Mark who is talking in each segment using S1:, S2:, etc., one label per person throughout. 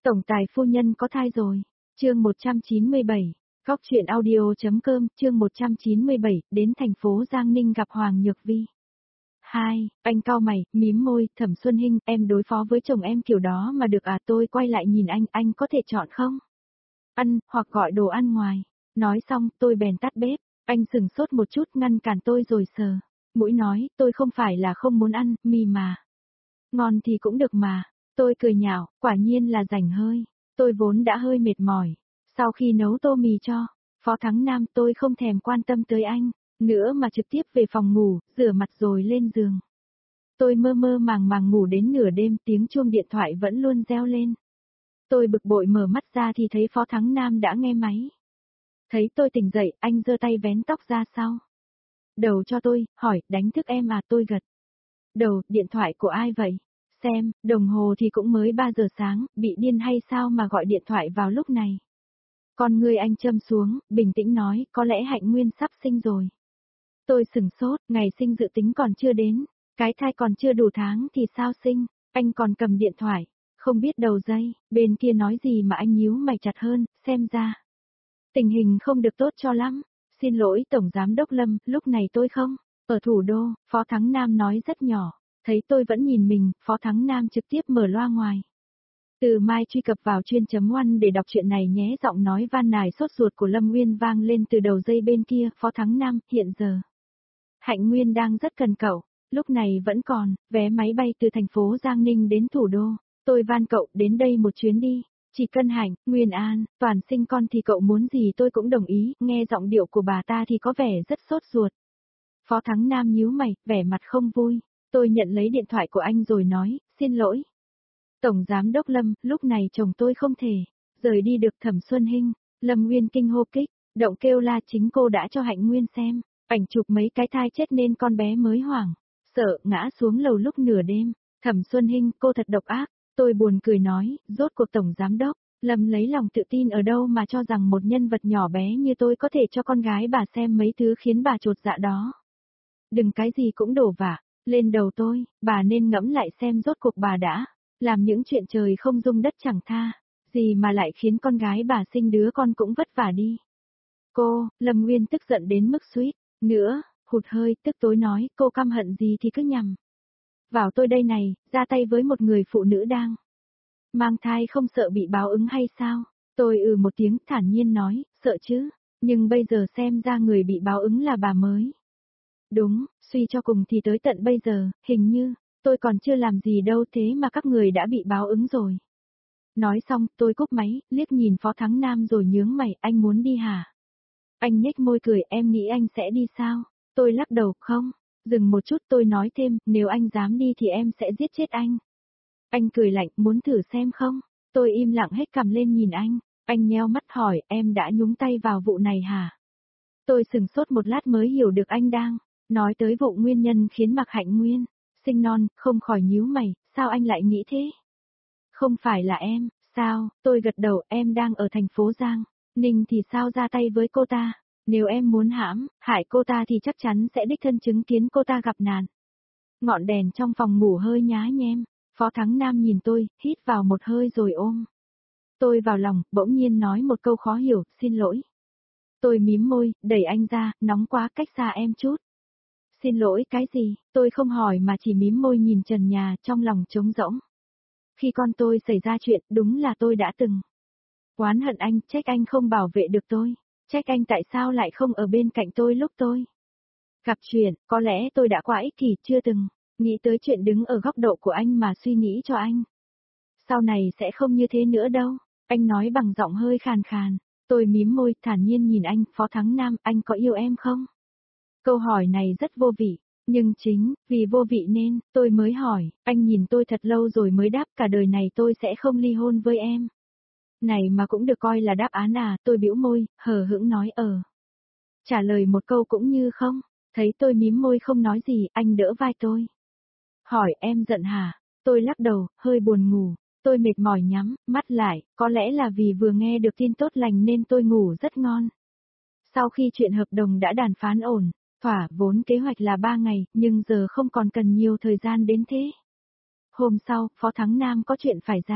S1: Tổng tài phu nhân có thai rồi. Chương 197. Góc truyện audio.com, chương 197, đến thành phố Giang Ninh gặp Hoàng Nhược Vi. Hai, anh cau mày, mím môi, Thẩm Xuân Hinh, em đối phó với chồng em kiểu đó mà được à? Tôi quay lại nhìn anh có thể chọn không? Ăn, hoặc gọi đồ ăn ngoài. Nói xong, tôi bèn tắt bếp. Anh sừng sốt một chút ngăn cản tôi rồi sờ mũi nói, tôi không phải là không muốn ăn, mì mà. Ngon thì cũng được mà. Tôi cười nhạo, quả nhiên là rảnh hơi. Tôi vốn đã hơi mệt mỏi. Sau khi nấu tô mì cho Phó Thắng Nam, tôi không thèm quan tâm tới anh nữa mà trực tiếp về phòng ngủ, rửa mặt rồi lên giường. Tôi mơ mơ màng màng ngủ đến nửa đêm, tiếng chuông điện thoại vẫn luôn reo lên. Tôi bực bội mở mắt ra thì thấy Phó Thắng Nam đã nghe máy. Thấy tôi tỉnh dậy, anh giơ tay vén tóc ra sau đầu cho tôi, hỏi, đánh thức em à? Tôi gật đầu, điện thoại của ai vậy? Xem, đồng hồ thì cũng mới 3 giờ sáng, bị điên hay sao mà gọi điện thoại vào lúc này? Con người anh châm xuống, bình tĩnh nói, có lẽ Hạnh Nguyên sắp sinh rồi. Tôi sửng sốt, ngày sinh dự tính còn chưa đến, cái thai còn chưa đủ tháng thì sao sinh? Anh còn cầm điện thoại, không biết đầu dây, bên kia nói gì mà anh nhíu mày chặt hơn, xem ra tình hình không được tốt cho lắm. Xin lỗi Tổng Giám đốc Lâm, lúc này tôi không ở thủ đô. Phó Thắng Nam nói rất nhỏ. Thấy tôi vẫn nhìn mình, Phó Thắng Nam trực tiếp mở loa ngoài. Từ mai truy cập vào chuyên.one để đọc chuyện này nhé. Giọng nói van nài sốt ruột của Lâm Nguyên vang lên từ đầu dây bên kia. Phó Thắng Nam, hiện giờ Hạnh Nguyên đang rất cần cậu. Lúc này vẫn còn vé máy bay từ thành phố Giang Ninh đến thủ đô. Tôi van cậu đến đây một chuyến đi. Chỉ cần Hạnh, Nguyên An, Toàn sinh con thì cậu muốn gì tôi cũng đồng ý. Nghe giọng điệu của bà ta thì có vẻ rất sốt ruột. Phó Thắng Nam nhíu mày, vẻ mặt không vui. Tôi nhận lấy điện thoại của anh rồi nói, xin lỗi. Tổng Giám đốc Lâm, lúc này chồng tôi không thể rời đi được. Thẩm Xuân Hinh. Lâm Nguyên kinh hô kích, động kêu la, chính cô đã cho Hạnh Nguyên xem ảnh chụp mấy cái thai chết nên con bé mới hoảng sợ ngã xuống lầu lúc nửa đêm. Thẩm Xuân Hinh, cô thật độc ác. Tôi buồn cười nói, rốt cuộc Tổng Giám đốc Lâm lấy lòng tự tin ở đâu mà cho rằng một nhân vật nhỏ bé như tôi có thể cho con gái bà xem mấy thứ khiến bà chột dạ đó. Đừng cái gì cũng đổ vả lên đầu tôi, bà nên ngẫm lại xem rốt cuộc bà đã làm những chuyện trời không dung đất chẳng tha, gì mà lại khiến con gái bà sinh đứa con cũng vất vả đi. Cô, Lâm Nguyên tức giận đến mức suýt nữa hụt hơi, tức tối nói, cô căm hận gì thì cứ nhằm vào tôi đây này, ra tay với một người phụ nữ đang mang thai không sợ bị báo ứng hay sao? Tôi một tiếng thản nhiên nói, sợ chứ, nhưng bây giờ xem ra người bị báo ứng là bà mới. Đúng, suy cho cùng thì tới tận bây giờ, hình như tôi còn chưa làm gì đâu thế mà các người đã bị báo ứng rồi. Nói xong, tôi cúp máy, liếc nhìn Phó Thắng Nam rồi nhướng mày, anh muốn đi hả? Anh nhếch môi cười, em nghĩ anh sẽ đi sao? Tôi lắc đầu, không. Dừng một chút tôi nói thêm, nếu anh dám đi thì em sẽ giết chết anh. Anh cười lạnh, muốn thử xem không? Tôi im lặng hết cằm lên nhìn anh. Anh nheo mắt hỏi, em đã nhúng tay vào vụ này hả? Tôi sừng sốt một lát mới hiểu được anh đang nói tới vụ nguyên nhân khiến Mạc Hạnh Nguyên sinh non, không khỏi nhíu mày, sao anh lại nghĩ thế? Không phải là em, sao? Tôi gật đầu, em đang ở thành phố Giang Ninh thì sao ra tay với cô ta? Nếu em muốn hại cô ta thì chắc chắn sẽ đích thân chứng kiến cô ta gặp nạn. Ngọn đèn trong phòng ngủ hơi nhá nhem. Phó Thắng Nam nhìn tôi, hít vào một hơi rồi ôm tôi vào lòng, bỗng nhiên nói một câu khó hiểu, xin lỗi. Tôi mím môi, đẩy anh ra, nóng quá, cách xa em chút. Xin lỗi cái gì? Tôi không hỏi mà chỉ mím môi nhìn trần nhà, trong lòng trống rỗng. Khi con tôi xảy ra chuyện, đúng là tôi đã từng oán hận anh, trách anh không bảo vệ được tôi. Trách anh tại sao lại không ở bên cạnh tôi lúc tôi gặp chuyện, có lẽ tôi đã quá ích kỷ, chưa từng nghĩ tới chuyện đứng ở góc độ của anh mà suy nghĩ cho anh. Sau này sẽ không như thế nữa đâu, anh nói bằng giọng hơi khàn khàn. Tôi mím môi, thản nhiên nhìn anh, Phó Thắng Nam, anh có yêu em không? Câu hỏi này rất vô vị, nhưng chính vì vô vị nên tôi mới hỏi. Anh nhìn tôi thật lâu rồi mới đáp, cả đời này tôi sẽ không ly hôn với em. Này mà cũng được coi là đáp án à? Tôi bĩu môi, hờ hững nói trả lời một câu cũng như không. Thấy tôi mím môi không nói gì, anh đỡ vai tôi. Hỏi, em giận hả? Tôi lắc đầu, hơi buồn ngủ. Tôi mệt mỏi nhắm mắt lại, có lẽ là vì vừa nghe được tin tốt lành nên tôi ngủ rất ngon. Sau khi chuyện hợp đồng đã đàm phán ổn thỏa, vốn kế hoạch là 3 ngày, nhưng giờ không còn cần nhiều thời gian đến thế. Hôm sau, Phó Thắng Nam có chuyện phải ra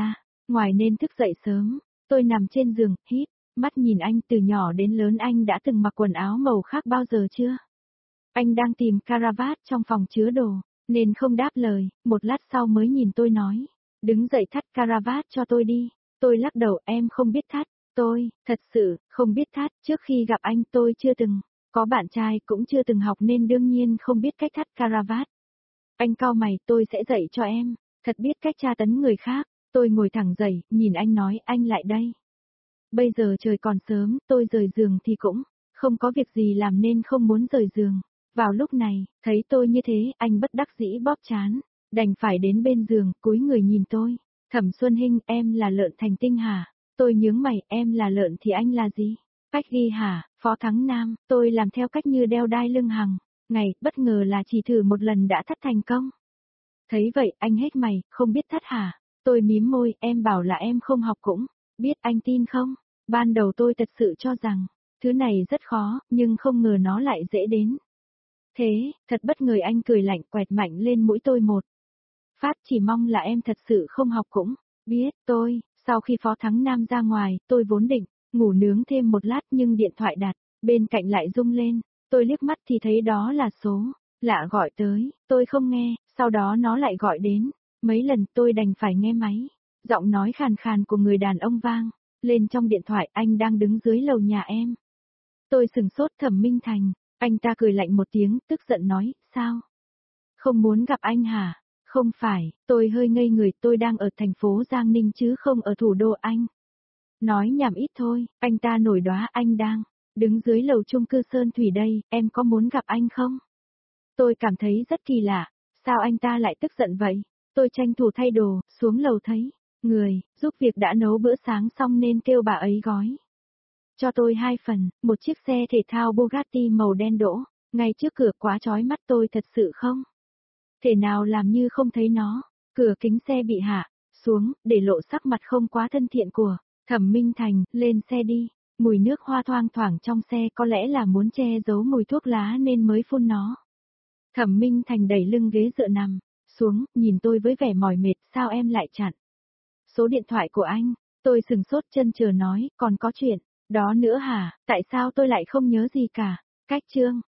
S1: ngoài nên thức dậy sớm. Tôi nằm trên giường, hít mắt nhìn anh, từ nhỏ đến lớn anh đã từng mặc quần áo màu khác bao giờ chưa? Anh đang tìm caravat trong phòng chứa đồ, nên không đáp lời, một lát sau mới nhìn tôi nói, đứng dậy thắt caravat cho tôi đi. Tôi lắc đầu, em không biết thắt. Tôi, thật sự, không biết thắt, trước khi gặp anh tôi chưa từng, có bạn trai cũng chưa từng học nên đương nhiên không biết cách thắt caravat. Anh cau mày, tôi sẽ dạy cho em, thật biết cách tra tấn người khác. Tôi ngồi thẳng dậy, nhìn anh nói, anh lại đây. Bây giờ trời còn sớm, tôi rời giường thì cũng không có việc gì làm nên không muốn rời giường. Vào lúc này, thấy tôi như thế, anh bất đắc dĩ bóp trán, đành phải đến bên giường, cúi người nhìn tôi. Thẩm Xuân Hinh, em là Lợn Thành Tinh hả? Tôi nhướng mày, em là lợn thì anh là gì? Cách ghi hả? Phó Thắng Nam, tôi làm theo cách như đeo đai lưng hằng ngày, bất ngờ là chỉ thử một lần đã thắt thành công. Thấy vậy, anh hết mày, không biết thắt hả? Tôi mím môi, em bảo là em không học cũng biết, anh tin không? Ban đầu tôi thật sự cho rằng, thứ này rất khó, nhưng không ngờ nó lại dễ đến. Thế, thật bất ngờ, anh cười lạnh quẹt mạnh lên mũi tôi một phát, chỉ mong là em thật sự không học cũng biết. Sau khi Phó Thắng Nam ra ngoài, tôi vốn định ngủ nướng thêm một lát nhưng điện thoại đặt bên cạnh lại rung lên. Tôi liếc mắt thì thấy đó là số lạ gọi tới, tôi không nghe, sau đó nó lại gọi đến. Mấy lần tôi đành phải nghe máy. Giọng nói khàn khàn của người đàn ông vang lên trong điện thoại, anh đang đứng dưới lầu nhà em. Tôi sừng sốt, Thẩm Minh Thành. Anh ta cười lạnh một tiếng, tức giận nói, sao? Không muốn gặp anh hả? Không phải, tôi hơi ngây người, tôi đang ở thành phố Giang Ninh chứ không ở thủ đô anh. Nói nhảm ít thôi, anh ta nổi đoá, anh đang đứng dưới lầu chung cư Sơn Thủy đây, em có muốn gặp anh không? Tôi cảm thấy rất kỳ lạ, sao anh ta lại tức giận vậy? Tôi tranh thủ thay đồ, xuống lầu thấy người giúp việc đã nấu bữa sáng xong nên kêu bà ấy gói cho tôi 2 phần, một chiếc xe thể thao Bugatti màu đen đỗ ngay trước cửa, quá chói mắt, tôi thật sự không thể nào làm như không thấy nó. Cửa kính xe bị hạ xuống, để lộ sắc mặt không quá thân thiện của Thẩm Minh Thành. Lên xe đi. Mùi nước hoa thoang thoảng trong xe, có lẽ là muốn che giấu mùi thuốc lá nên mới phun nó. Thẩm Minh Thành đẩy lưng ghế dựa nằm xuống, nhìn tôi với vẻ mỏi mệt, sao em lại chặn số điện thoại của anh? Tôi sừng sốt, chân chờ nói, còn có chuyện đó nữa hả? Tại sao tôi lại không nhớ gì cả? Cách chương